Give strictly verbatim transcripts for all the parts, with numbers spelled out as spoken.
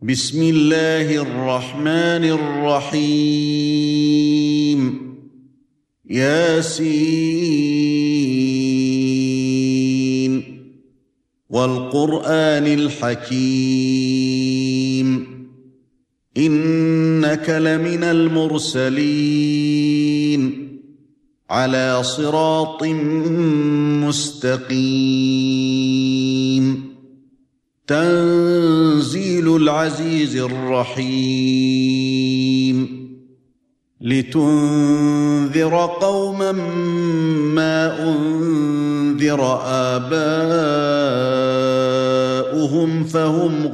بسم الله الرحمن الرحيم ياسين والقرآن الحكيم إنك لمن المرسلين على صراط مستقيم تنزيل العزيز الرحيم لتنذر قوما ما أنذر آباؤهم فهم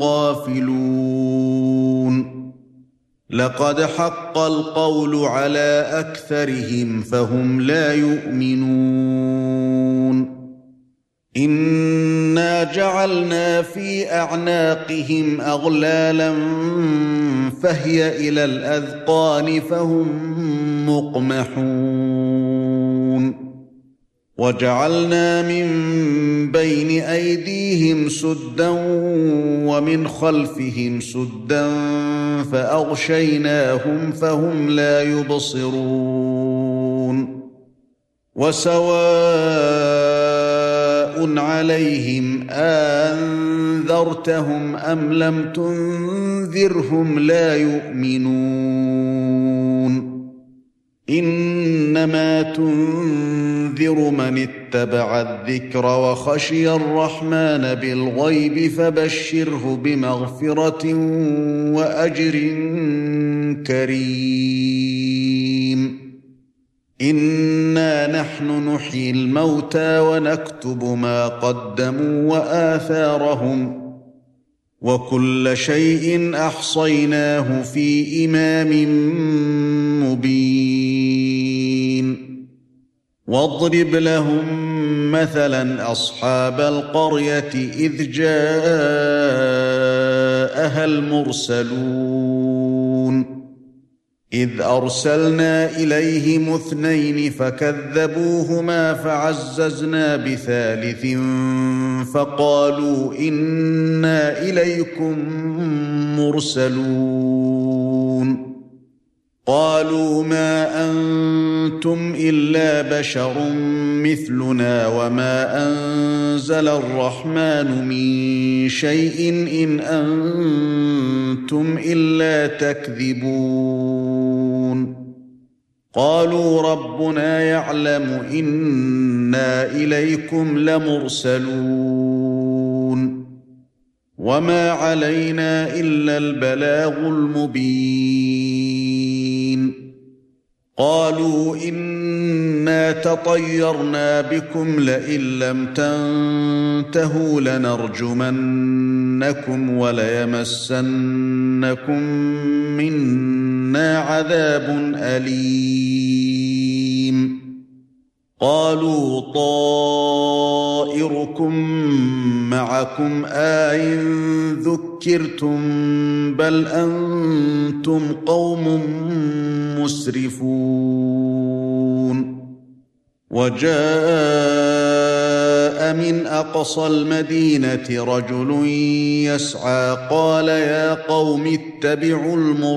غافلون لقد حق القول على أكثرهم فهم لا يؤمنون إنا جعلنا في أعناقهم أغلالا فهي إلى الأذقان فهم مقمحون وجعلنا من بين أيديهم سدا ومن خلفهم سدا فأغشيناهم فهم لا يبصرون وسواء عليهم أنذرتهم أم لم تنذرهم لا يؤمنون إنما تنذر من اتبع الذكر وخشي الرحمن بالغيب فبشره بمغفرة وأجر كريم إنا نحن نحيي الموتى ونكتب ما قدموا وآثارهم وكل شيء أحصيناه في إمام مبين واضرب لهم مثلا أصحاب القرية إذ جاءها المرسلون إذ أرسلنا إليهم اثنين فكذبوهما فعززنا بثالث فقالوا إنا إليكم مرسلون قالوا ما أنتم إلا بشر مثلنا وما أنزل الرحمن من شيء إن أنتم إلا تكذبون قالوا ربنا يعلم إنا إليكم لمرسلون وما علينا إلا البلاغ المبين قالوا إنا تطيرنا بكم لئن لم تنتهوا لنرجمنكم وليمسنكم منا عذاب أليم قالوا طائركم معكم أئن ذكرتم بل أنتم قوم مسرفون وجاء من أقصى المدينة رجل يسعى قال يا قوم اتبعوا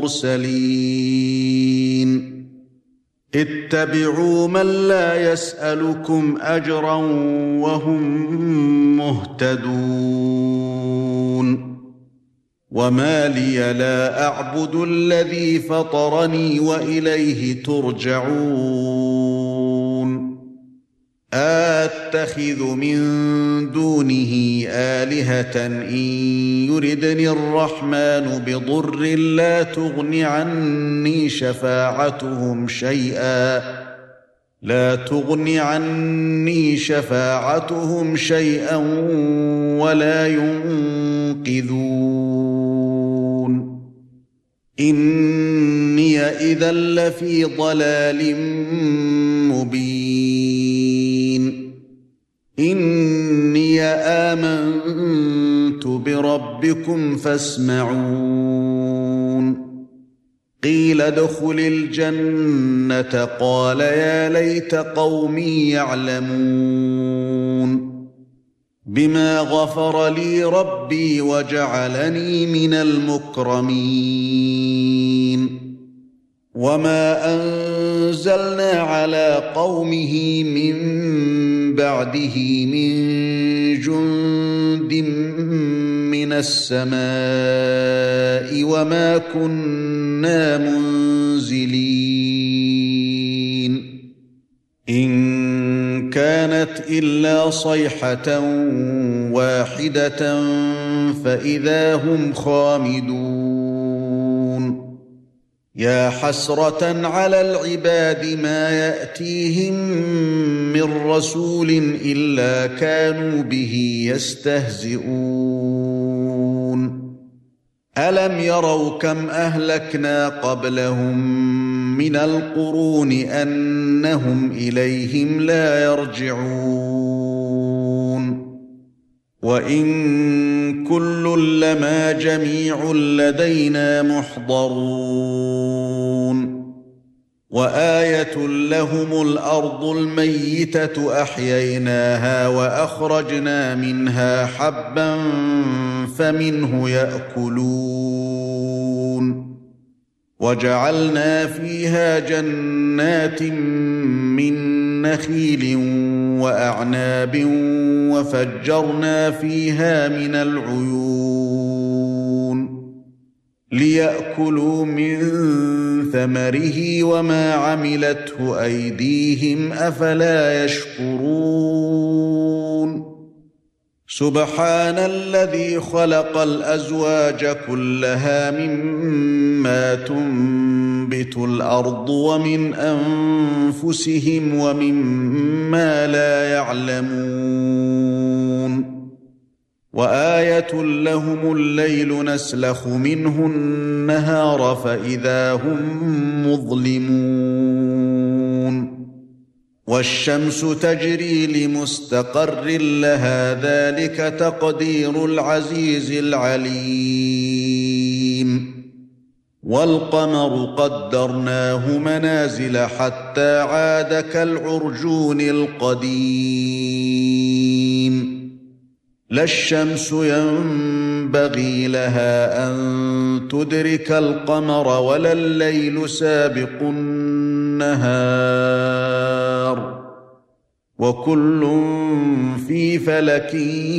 المرسلين اتبعوا من لا يسألكم أجرا وهم مهتدون وما لي لا أعبد الذي فطرني وإليه ترجعون أتخذ من دونه آلهة إن يردني الرحمن بضر لا تغن عني شفاعتهم شيئا لا تغن عني شفاعتهم شيئا ولا ينقذون إني إذا لفي ضلال مبين إني آمنت بربكم فاسمعون قيل ادخل الجنة قال يا ليت قومي يعلمون بما غفر لي ربي وجعلني من المكرمين وما أنزلنا على قومه من بعده من جند من السماء وما كنا منزلين إن كانت إلا صيحة واحدة فإذا هم خامدون يا حسرة على العباد ما يأتيهم من رسول إلا كانوا به يستهزئون ألم يروا كم أهلكنا قبلهم من القرون أنهم إليهم لا يرجعون وإن كل لما جميع لدينا محضرون وآية لهم الأرض الميتة أحييناها وأخرجنا منها حبا فمنه يأكلون وجعلنا فيها جنات من نخيل وأعناب وفجرنا فيها من العيون ليأكلوا من ثمره وما عملته أيديهم أفلا يشكرون سبحان الذي خلق الأزواج كلها مما تنبت الأرض ومن أنفسهم ومما لا يعلمون وآية لهم الليل نسلخ منه النهار فإذا هم مظلمون والشمس تجري لمستقر لها ذلك تقدير العزيز العليم والقمر قدرناه منازل حتى عاد كالعرجون القديم لا الشمس ينبغي لها أن تدرك القمر ولا الليل سابق النهار وكل في فلك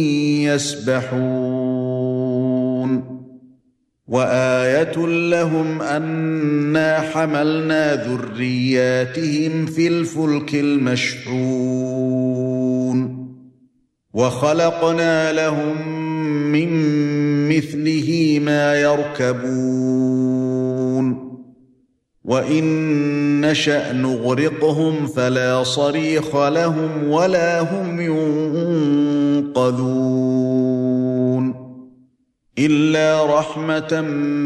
يسبحون وآية لهم أنا حملنا ذرياتهم في الفلك المشحون وخلقنا لهم من مثله ما يركبون وإن نشأ نغرقهم فلا صريخ لهم ولا هم ينقذون إلا رحمة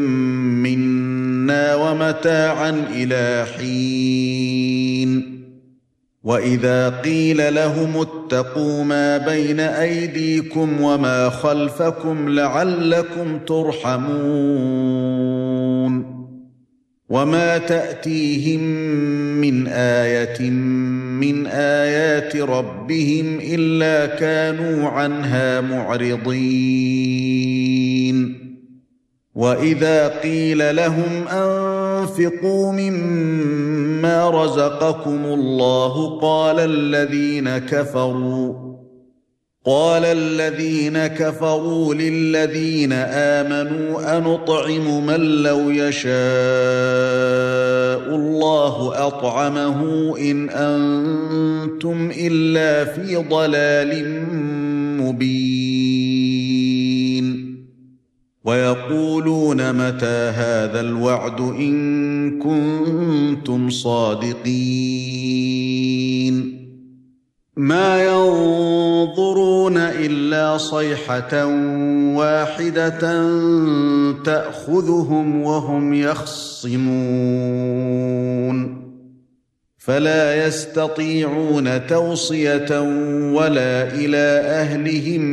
منا ومتاعا إلى حين وإذا قيل لهم اتقوا ما بين أيديكم وما خلفكم لعلكم ترحمون وما تأتيهم من آية من آيات ربهم إلا كانوا عنها معرضين وإذا قيل لهم أنفقوا مما رزقكم الله قال الذين كفروا قال الذين كفروا للذين آمنوا أنطعم من لو يشاء الله أطعمه إن أنتم إلا في ضلال مبين ويقولون متى هذا الوعد إن كنتم صادقين ما ينظرون إلا صيحة واحدة تأخذهم وهم يخصمون فلا يستطيعون توصية ولا إلى أهلهم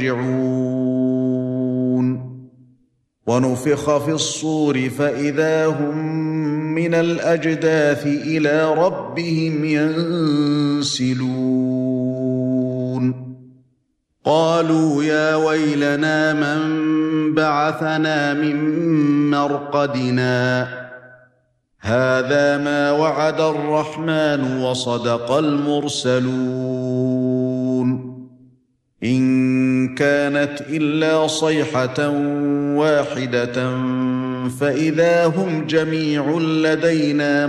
يرجعون ونفخ في الصور فإذا هم من الأجداث إلى ربهم ينسلون قالوا يا ويلنا من بعثنا من مرقدنا هذا ما وعد الرحمن وصدق المرسلون إن كانت إلا صيحة واحدة فإذا هم جميع لدينا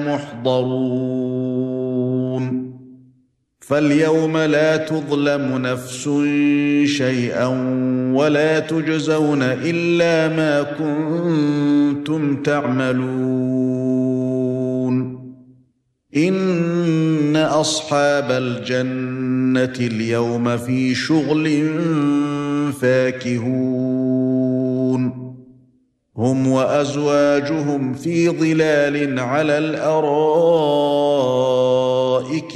محضرون فاليوم لا تظلم نفس شيئا ولا تجزون إلا ما كنتم تعملون إن أصحاب الجنة اليوم في شغل فاكهون هم وأزواجهم في ظلال على الأرائك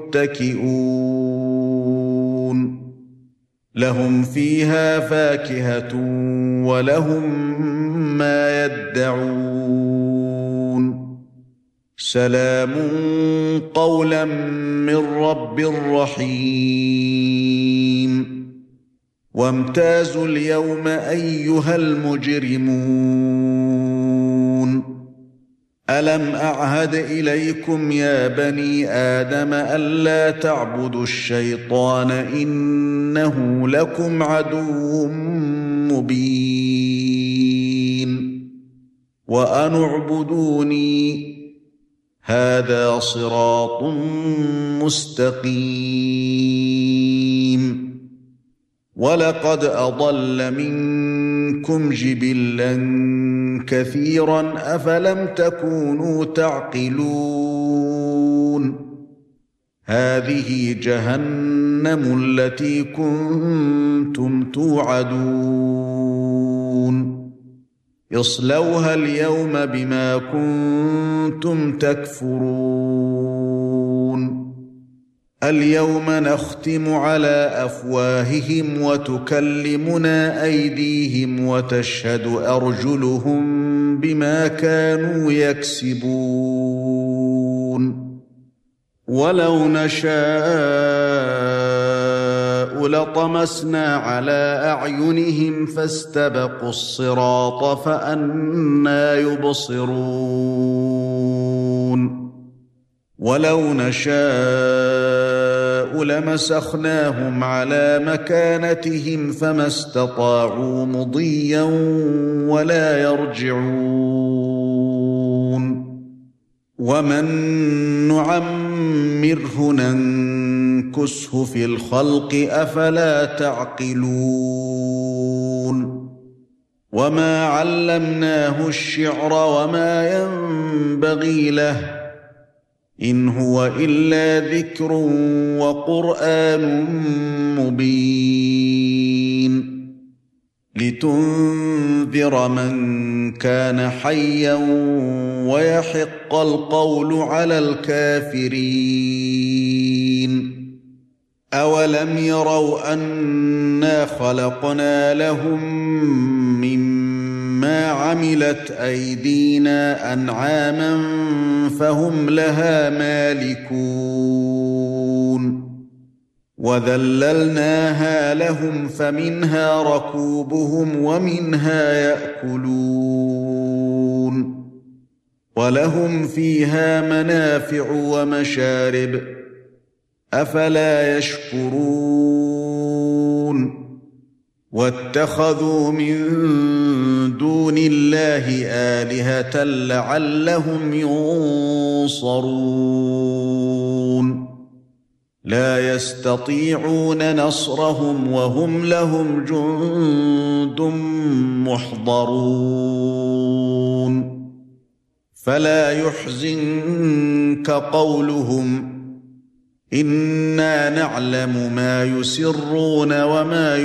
متكئون لهم فيها فاكهة ولهم ما يدعون سلام قولا من رب رحيم وامتازوا اليوم أيها المجرمون ألم أعهد إليكم يا بني آدم ألا تعبدوا الشيطان إنه لكم عدو مبين وأن اعبدوني هذا صراط مستقيم ولقد أضل منكم جبلا كثيرا أفلم تكونوا تعقلون هذه جهنم التي كنتم توعدون اصلوها اليوم بما كنتم تكفرون اليوم نختم على أفواههم وتكلمنا أيديهم وتشهد أرجلهم بما كانوا يكسبون ولو نشاء لطمسنا على أعينهم فاستبقوا الصراط فأنى يبصرون ولو نشاء لمسخناهم على مكانتهم فما استطاعوا مضيا ولا يرجعون ومن نعمره ننكسه في الخلق أفلا تعقلون وما علمناه الشعر وما ينبغي له إن هو إلا ذكر وقرآن مبين لتنذر من كان حيا ويحق القول على الكافرين أولم يروا أنا خلقنا لهم مما عملت أيدينا أنعاما فهم لها مالكون وذللناها لهم فمنها ركوبهم ومنها يأكلون ولهم فيها منافع ومشارب أفلا يشكرون واتخذوا من دون الله آلهة لعلهم ينصرون لا يستطيعون نصرهم وهم لهم جند محضرون فلا يحزنك قولهم إنا نعلم ما يسرون وما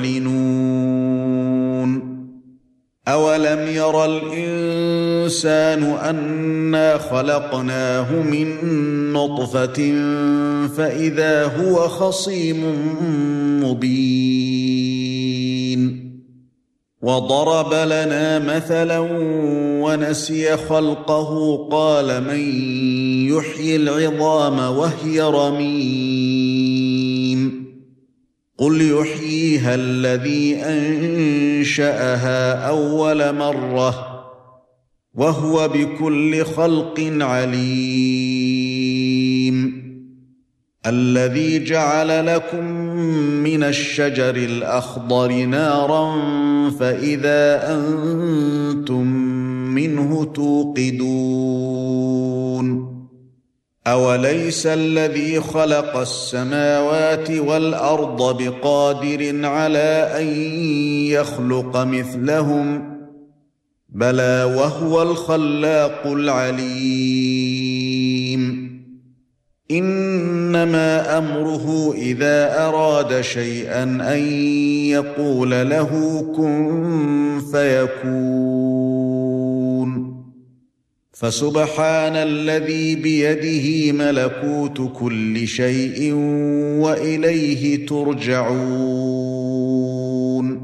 يعلنون أولم يرى الإنسان أنا خلقناه من نطفة فإذا هو خصيم مبين وضرب لنا مثلا ونسي خلقه قال من يحيي العظام وهي رميم قل يحييها الذي أنشأها أول مرة وهو بكل خلق عليم الذي جعل لكم من الشجر الأخضر نارا فإذا أنتم منه توقدون أوليس الذي خلق السماوات والأرض بقادر على أن يخلق مثلهم بلى وهو الخلاق العليم إنما أمره إذا أراد شيئا أن يقول له كن فيكون فسبحان الذي بيده ملكوت كل شيء وإليه ترجعون